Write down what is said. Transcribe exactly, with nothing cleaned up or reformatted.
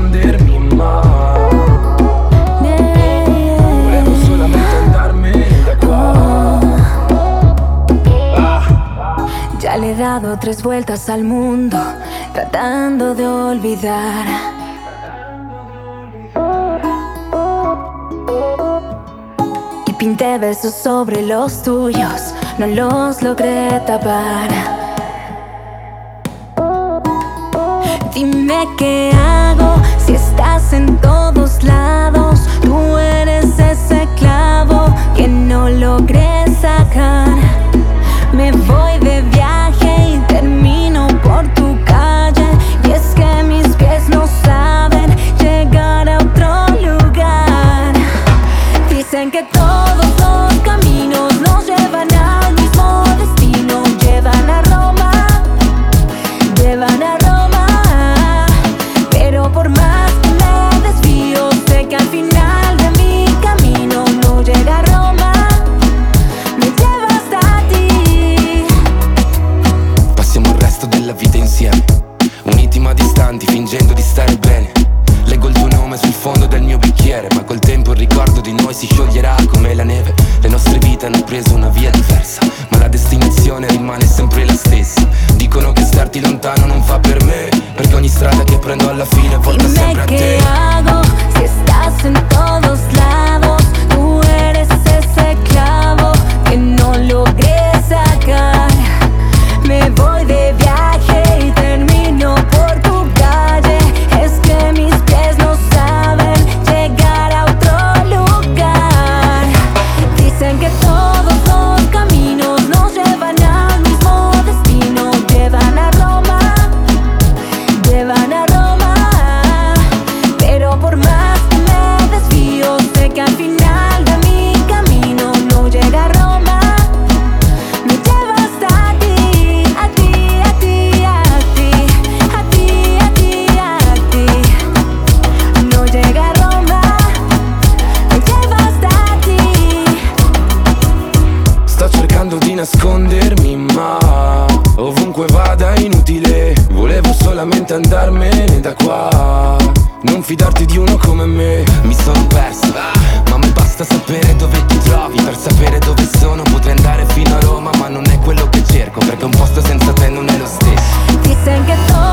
nascondermi, ma volevo solamente andarmene da qua. ah. Ya le he dado tres vueltas al mundo, tratando de olvidar. Y pinté besos sobre los tuyos, no los logré tapar. Dime qué hago si estás en todos lados. Tú eres ese clavo que no logré sacar. Me voy de viaje y termino por tu calle. Y es que mis pies no saben llegar a otro lugar. Dicen que todos los caminos nos llevan al mismo destino. Llevan a Roma, llevan a Roma. Pero por más que me desvío, sé que al final de mi camino no llega a Roma. Me lleva hasta ti. Passiamo il resto della vita insieme, uniti ma distanti, fingendo di stare bene. Leggo il tuo nome sul fondo del mio bicchiere, ma col tempo il ricordo di noi si scioglierà come la neve. Le nostre vite hanno preso una via diversa, ma la destinazione rimane sempre la stessa. Dicono che starti lontano non fa per me, perché ogni strada che prendo alla fine porta Dime sempre a te. qué hago si estás en todos lados. Tú eres ese clavo que no logré sacar. Me voy de viaje y termino por tu calle. Es que mis pies no saben llegar a otro lugar. Dicen que todos los caminos nos llevan al mismo destino. Llevan a Roma, llevan a Roma. Pero por más que me desvío, sé que al final de mi camino no llega a Roma. Me lleva hasta ti, a ti, a ti, a ti, a ti, a ti, a ti. No llega a Roma, me lleva hasta ti. Sto cercando di nascondermi, ma ovunque vada è inutile. Volevo solamente andarmene da qua. Non fidarti di uno come me. Mi sono perso, ma mi basta sapere dove ti trovi. Per sapere dove sono potrei andare fino a Roma, ma non è quello che cerco, perché un posto senza te non è lo stesso. Dicen que todo